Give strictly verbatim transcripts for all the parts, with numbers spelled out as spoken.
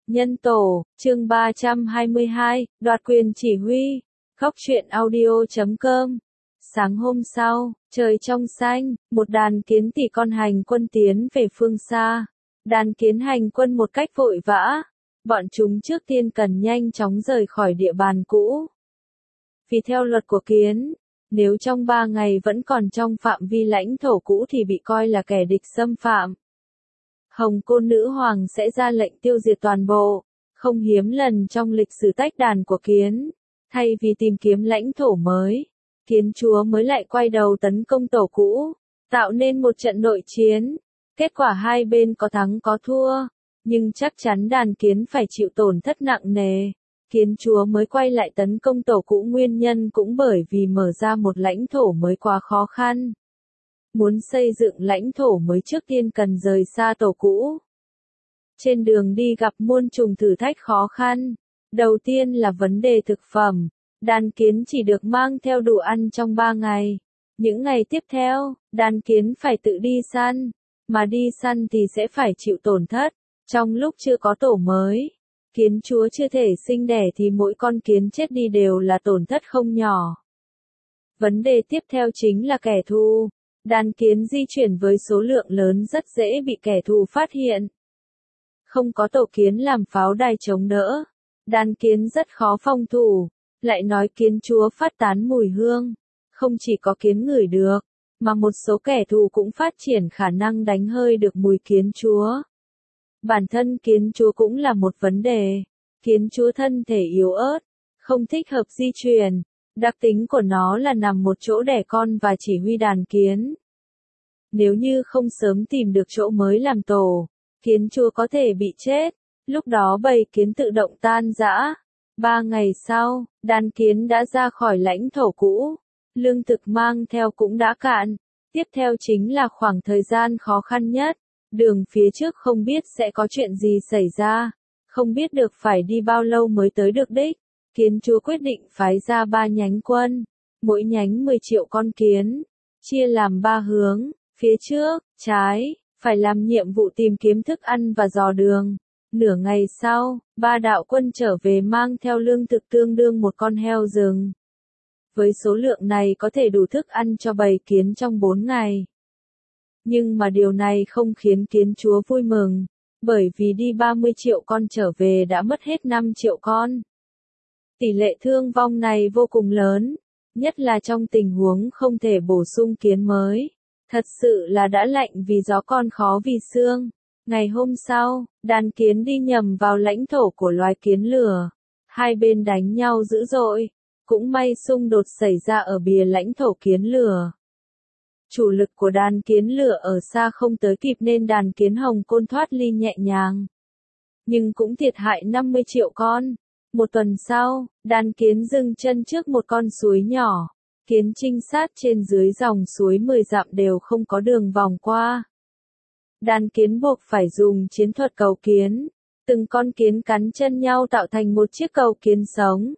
Nhân tổ, chương ba trăm hai mươi hai, đoạt quyền chỉ huy. Khóc chuyện audio chấm com. Sáng hôm sau, trời trong xanh, một đàn kiến tỷ con hành quân tiến về phương xa. Đàn kiến hành quân một cách vội vã. Bọn chúng trước tiên cần nhanh chóng rời khỏi địa bàn cũ. Vì theo luật của kiến, nếu trong ba ngày vẫn còn trong phạm vi lãnh thổ cũ thì bị coi là kẻ địch xâm phạm. Hồng Côn Nữ Hoàng sẽ ra lệnh tiêu diệt toàn bộ, không hiếm lần trong lịch sử tách đàn của kiến. Thay vì tìm kiếm lãnh thổ mới, kiến chúa mới lại quay đầu tấn công tổ cũ, tạo nên một trận nội chiến. Kết quả hai bên có thắng có thua, nhưng chắc chắn đàn kiến phải chịu tổn thất nặng nề. Kiến chúa mới quay lại tấn công tổ cũ nguyên nhân cũng bởi vì mở ra một lãnh thổ mới quá khó khăn. Muốn xây dựng lãnh thổ mới trước tiên cần rời xa tổ cũ. Trên đường đi gặp muôn trùng thử thách khó khăn. Đầu tiên là vấn đề thực phẩm. Đàn kiến chỉ được mang theo đủ ăn trong ba ngày. Những ngày tiếp theo, đàn kiến phải tự đi săn. Mà đi săn thì sẽ phải chịu tổn thất. Trong lúc chưa có tổ mới, kiến chúa chưa thể sinh đẻ thì mỗi con kiến chết đi đều là tổn thất không nhỏ. Vấn đề tiếp theo chính là kẻ thù. Đàn kiến di chuyển với số lượng lớn rất dễ bị kẻ thù phát hiện. Không có tổ kiến làm pháo đài chống đỡ, đàn kiến rất khó phòng thủ. Lại nói kiến chúa phát tán mùi hương, không chỉ có kiến ngửi được, mà một số kẻ thù cũng phát triển khả năng đánh hơi được mùi kiến chúa. Bản thân kiến chúa cũng là một vấn đề. Kiến chúa thân thể yếu ớt, không thích hợp di chuyển. Đặc tính của nó là nằm một chỗ đẻ con và chỉ huy đàn kiến. Nếu như không sớm tìm được chỗ mới làm tổ, kiến chúa có thể bị chết. Lúc đó bầy kiến tự động tan rã. Ba ngày sau, đàn kiến đã ra khỏi lãnh thổ cũ. Lương thực mang theo cũng đã cạn. Tiếp theo chính là khoảng thời gian khó khăn nhất. Đường phía trước không biết sẽ có chuyện gì xảy ra. Không biết được phải đi bao lâu mới tới được đích. Kiến chúa quyết định phái ra ba nhánh quân. Mỗi nhánh mười triệu con kiến. Chia làm ba hướng. Phía trước, trái, phải làm nhiệm vụ tìm kiếm thức ăn và dò đường. Nửa ngày sau, ba đạo quân trở về mang theo lương thực tương đương một con heo rừng. Với số lượng này có thể đủ thức ăn cho bầy kiến trong bốn ngày. Nhưng mà điều này không khiến kiến chúa vui mừng, bởi vì đi ba mươi triệu con trở về đã mất hết năm triệu con. Tỷ lệ thương vong này vô cùng lớn, nhất là trong tình huống không thể bổ sung kiến mới. Thật sự là đã lạnh vì gió con khó vì xương. Ngày hôm sau, đàn kiến đi nhầm vào lãnh thổ của loài kiến lửa. Hai bên đánh nhau dữ dội. Cũng may xung đột xảy ra ở bìa lãnh thổ kiến lửa. Chủ lực của đàn kiến lửa ở xa không tới kịp nên đàn kiến Hồng Côn thoát ly nhẹ nhàng. Nhưng cũng thiệt hại năm mươi triệu con. Một tuần sau, đàn kiến dừng chân trước một con suối nhỏ. Kiến trinh sát trên dưới dòng suối mười dặm đều không có đường vòng qua. Đàn kiến buộc phải dùng chiến thuật cầu kiến. Từng con kiến cắn chân nhau tạo thành một chiếc cầu kiến sống.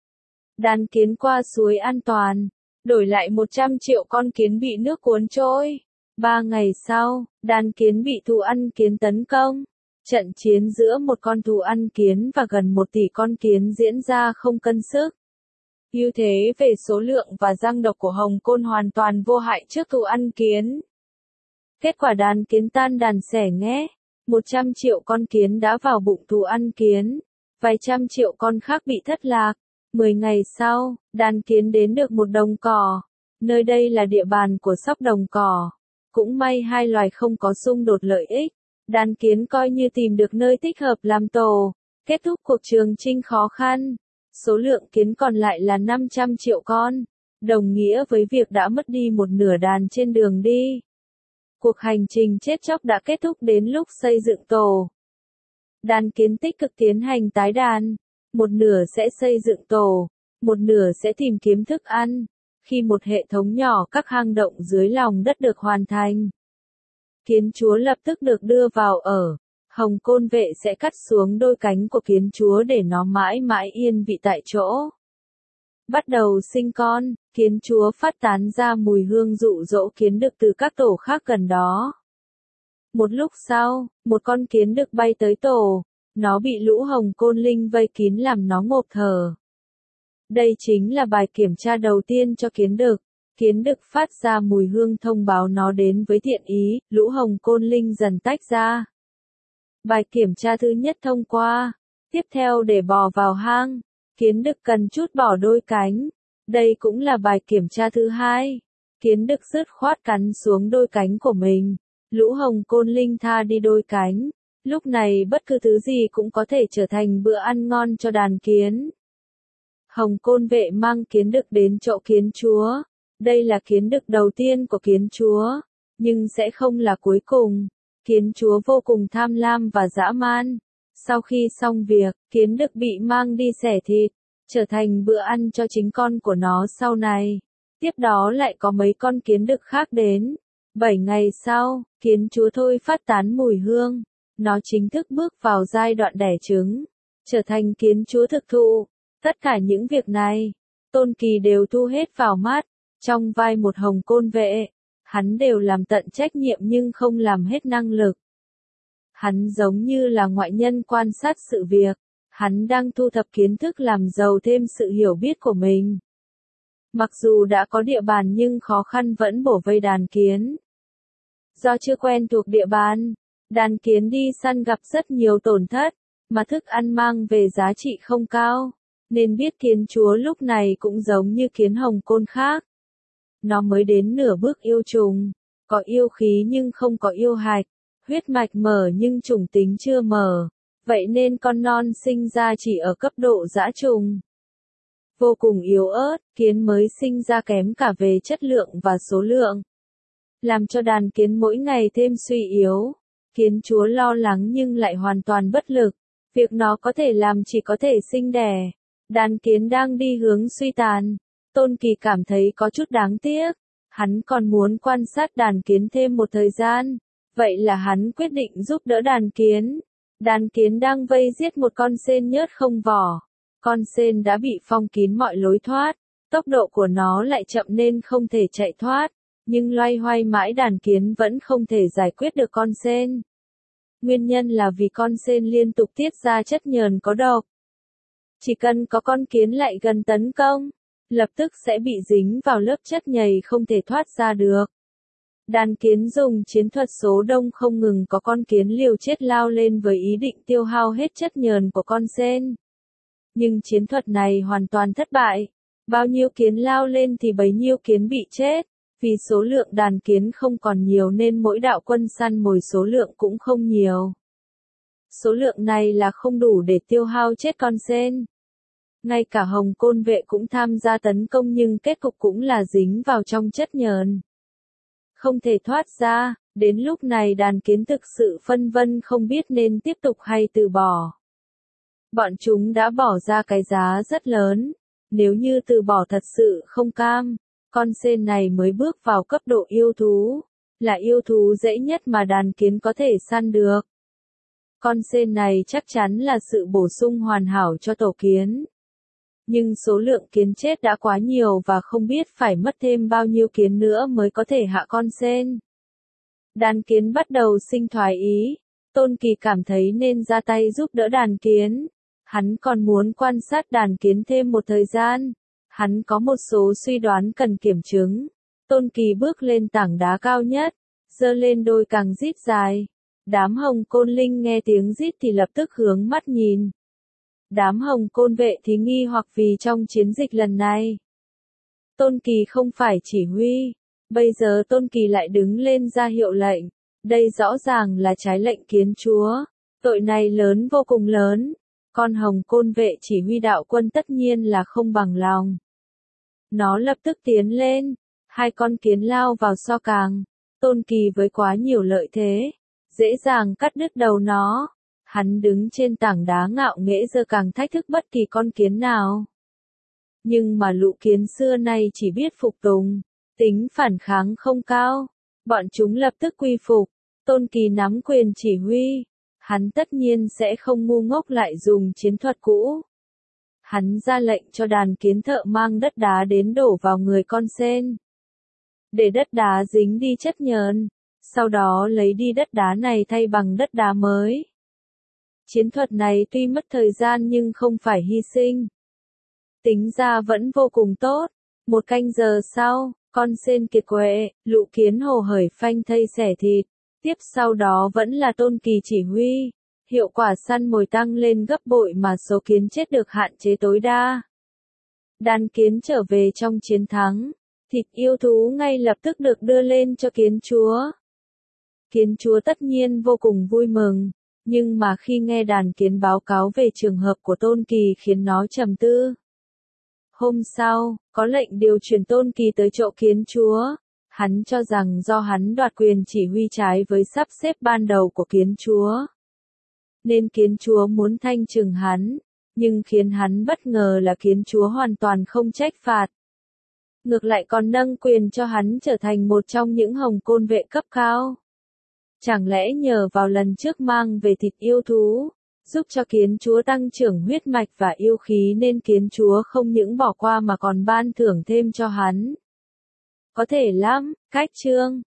Đàn kiến qua suối an toàn, đổi lại một trăm triệu con kiến bị nước cuốn trôi. Ba ngày sau, đàn kiến bị thú ăn kiến tấn công. Trận chiến giữa một con thú ăn kiến và gần một tỷ con kiến diễn ra không cân sức. Ưu thế về số lượng và răng độc của Hồng Côn hoàn toàn vô hại trước thú ăn kiến. Kết quả đàn kiến tan đàn xẻ nghé. Một trăm triệu con kiến đã vào bụng thú ăn kiến. Vài trăm triệu con khác bị thất lạc. Mười ngày sau, đàn kiến đến được một đồng cỏ. Nơi đây là địa bàn của sóc đồng cỏ. Cũng may hai loài không có xung đột lợi ích. Đàn kiến coi như tìm được nơi thích hợp làm tổ. Kết thúc cuộc trường chinh khó khăn. Số lượng kiến còn lại là năm trăm triệu con. Đồng nghĩa với việc đã mất đi một nửa đàn trên đường đi. Cuộc hành trình chết chóc đã kết thúc đến lúc xây dựng tổ. Đàn kiến tích cực tiến hành tái đàn. Một nửa sẽ xây dựng tổ, một nửa sẽ tìm kiếm thức ăn. Khi một hệ thống nhỏ các hang động dưới lòng đất được hoàn thành, kiến chúa lập tức được đưa vào ở. Hồng Côn vệ sẽ cắt xuống đôi cánh của kiến chúa để nó mãi mãi yên vị tại chỗ. Bắt đầu sinh con, kiến chúa phát tán ra mùi hương dụ dỗ kiến đực từ các tổ khác gần đó. Một lúc sau, một con kiến đực bay tới tổ. Nó bị lũ hồng côn linh vây kín làm nó ngộp thở. Đây chính là bài kiểm tra đầu tiên cho kiến đực. Kiến đực phát ra mùi hương thông báo nó đến với thiện ý, lũ hồng côn linh dần tách ra. Bài kiểm tra thứ nhất thông qua. Tiếp theo để bò vào hang, kiến đực cần chút bỏ đôi cánh. Đây cũng là bài kiểm tra thứ hai. Kiến đực dứt khoát cắn xuống đôi cánh của mình. Lũ hồng côn linh tha đi đôi cánh. Lúc này bất cứ thứ gì cũng có thể trở thành bữa ăn ngon cho đàn kiến. Hồng côn vệ mang kiến đực đến chỗ kiến chúa. Đây là kiến đực đầu tiên của kiến chúa, nhưng sẽ không là cuối cùng. Kiến chúa vô cùng tham lam và dã man. Sau khi xong việc, kiến đực bị mang đi xẻ thịt, trở thành bữa ăn cho chính con của nó sau này. Tiếp đó lại có mấy con kiến đực khác đến. Bảy ngày sau, kiến chúa thôi phát tán mùi hương. Nó chính thức bước vào giai đoạn đẻ trứng, trở thành kiến chúa thực thụ. Tất cả những việc này, Tôn Kỳ đều thu hết vào mắt. Trong vai một hồng côn vệ, hắn đều làm tận trách nhiệm nhưng không làm hết năng lực. Hắn giống như là ngoại nhân quan sát sự việc, hắn đang thu thập kiến thức làm giàu thêm sự hiểu biết của mình. Mặc dù đã có địa bàn nhưng khó khăn vẫn bổ vây đàn kiến. Do chưa quen thuộc địa bàn, đàn kiến đi săn gặp rất nhiều tổn thất, mà thức ăn mang về giá trị không cao, nên biết kiến chúa lúc này cũng giống như kiến hồng côn khác. Nó mới đến nửa bước yêu trùng, có yêu khí nhưng không có yêu hạch, huyết mạch mở nhưng chủng tính chưa mở, vậy nên con non sinh ra chỉ ở cấp độ dã trùng. Vô cùng yếu ớt, kiến mới sinh ra kém cả về chất lượng và số lượng, làm cho đàn kiến mỗi ngày thêm suy yếu. Kiến chúa lo lắng nhưng lại hoàn toàn bất lực, việc nó có thể làm chỉ có thể sinh đẻ. Đàn kiến đang đi hướng suy tàn. Tôn Kỳ cảm thấy có chút đáng tiếc, hắn còn muốn quan sát đàn kiến thêm một thời gian, vậy là hắn quyết định giúp đỡ đàn kiến. Đàn kiến đang vây giết một con sên nhớt không vỏ, con sên đã bị phong kín mọi lối thoát, tốc độ của nó lại chậm nên không thể chạy thoát, nhưng loay hoay mãi đàn kiến vẫn không thể giải quyết được con sên. Nguyên nhân là vì con sên liên tục tiết ra chất nhờn có độc. Chỉ cần có con kiến lại gần tấn công, lập tức sẽ bị dính vào lớp chất nhầy không thể thoát ra được. Đàn kiến dùng chiến thuật số đông không ngừng, có con kiến liều chết lao lên với ý định tiêu hao hết chất nhờn của con sên. Nhưng chiến thuật này hoàn toàn thất bại. Bao nhiêu kiến lao lên thì bấy nhiêu kiến bị chết. Vì số lượng đàn kiến không còn nhiều nên mỗi đạo quân săn mồi số lượng cũng không nhiều. Số lượng này là không đủ để tiêu hao chết con sên. Ngay cả hồng côn vệ cũng tham gia tấn công nhưng kết cục cũng là dính vào trong chất nhờn. Không thể thoát ra, đến lúc này đàn kiến thực sự phân vân không biết nên tiếp tục hay từ bỏ. Bọn chúng đã bỏ ra cái giá rất lớn, nếu như từ bỏ thật sự không cam, con sên này mới bước vào cấp độ yêu thú, là yêu thú dễ nhất mà đàn kiến có thể săn được. Con sên này chắc chắn là sự bổ sung hoàn hảo cho tổ kiến. Nhưng số lượng kiến chết đã quá nhiều và không biết phải mất thêm bao nhiêu kiến nữa mới có thể hạ con sên. Đàn kiến bắt đầu sinh thoái ý, Tôn Kỳ cảm thấy nên ra tay giúp đỡ đàn kiến. Hắn còn muốn quan sát đàn kiến thêm một thời gian. Hắn có một số suy đoán cần kiểm chứng. Tôn Kỳ bước lên tảng đá cao nhất, giơ lên đôi cẳng rít dài. Đám hồng côn linh nghe tiếng rít thì lập tức hướng mắt nhìn. Đám hồng côn vệ thì nghi hoặc vì trong chiến dịch lần này, Tôn Kỳ không phải chỉ huy, bây giờ Tôn Kỳ lại đứng lên ra hiệu lệnh. Đây rõ ràng là trái lệnh kiến chúa, tội này lớn vô cùng lớn. Con hồng côn vệ chỉ huy đạo quân tất nhiên là không bằng lòng. Nó lập tức tiến lên, hai con kiến lao vào so càng. Tôn Kỳ với quá nhiều lợi thế, dễ dàng cắt đứt đầu nó. Hắn đứng trên tảng đá ngạo nghễ giơ càng thách thức bất kỳ con kiến nào. Nhưng mà lũ kiến xưa nay chỉ biết phục tùng, tính phản kháng không cao. Bọn chúng lập tức quy phục. Tôn Kỳ nắm quyền chỉ huy. Hắn tất nhiên sẽ không ngu ngốc lại dùng chiến thuật cũ. Hắn ra lệnh cho đàn kiến thợ mang đất đá đến đổ vào người con sên. Để đất đá dính đi chất nhờn, sau đó lấy đi đất đá này thay bằng đất đá mới. Chiến thuật này tuy mất thời gian nhưng không phải hy sinh. Tính ra vẫn vô cùng tốt. Một canh giờ sau, con sên kiệt quệ, Lũ Kiến hồ hởi phanh thây xẻ thịt. Tiếp sau đó vẫn là Tôn Kỳ chỉ huy. Hiệu quả săn mồi tăng lên gấp bội mà số kiến chết được hạn chế tối đa. Đàn kiến trở về trong chiến thắng. Thịt yêu thú ngay lập tức được đưa lên cho kiến chúa. Kiến chúa tất nhiên vô cùng vui mừng. Nhưng mà khi nghe đàn kiến báo cáo về trường hợp của Tôn Kỳ khiến nó trầm tư. Hôm sau, có lệnh điều chuyển Tôn Kỳ tới chỗ kiến chúa. Hắn cho rằng do hắn đoạt quyền chỉ huy trái với sắp xếp ban đầu của kiến chúa. Nên kiến chúa muốn thanh trừng hắn. Nhưng khiến hắn bất ngờ là kiến chúa hoàn toàn không trách phạt. Ngược lại còn nâng quyền cho hắn trở thành một trong những hồng côn vệ cấp cao. Chẳng lẽ nhờ vào lần trước mang về thịt yêu thú, giúp cho kiến chúa tăng trưởng huyết mạch và yêu khí nên kiến chúa không những bỏ qua mà còn ban thưởng thêm cho hắn. Có thể lắm, cách chương.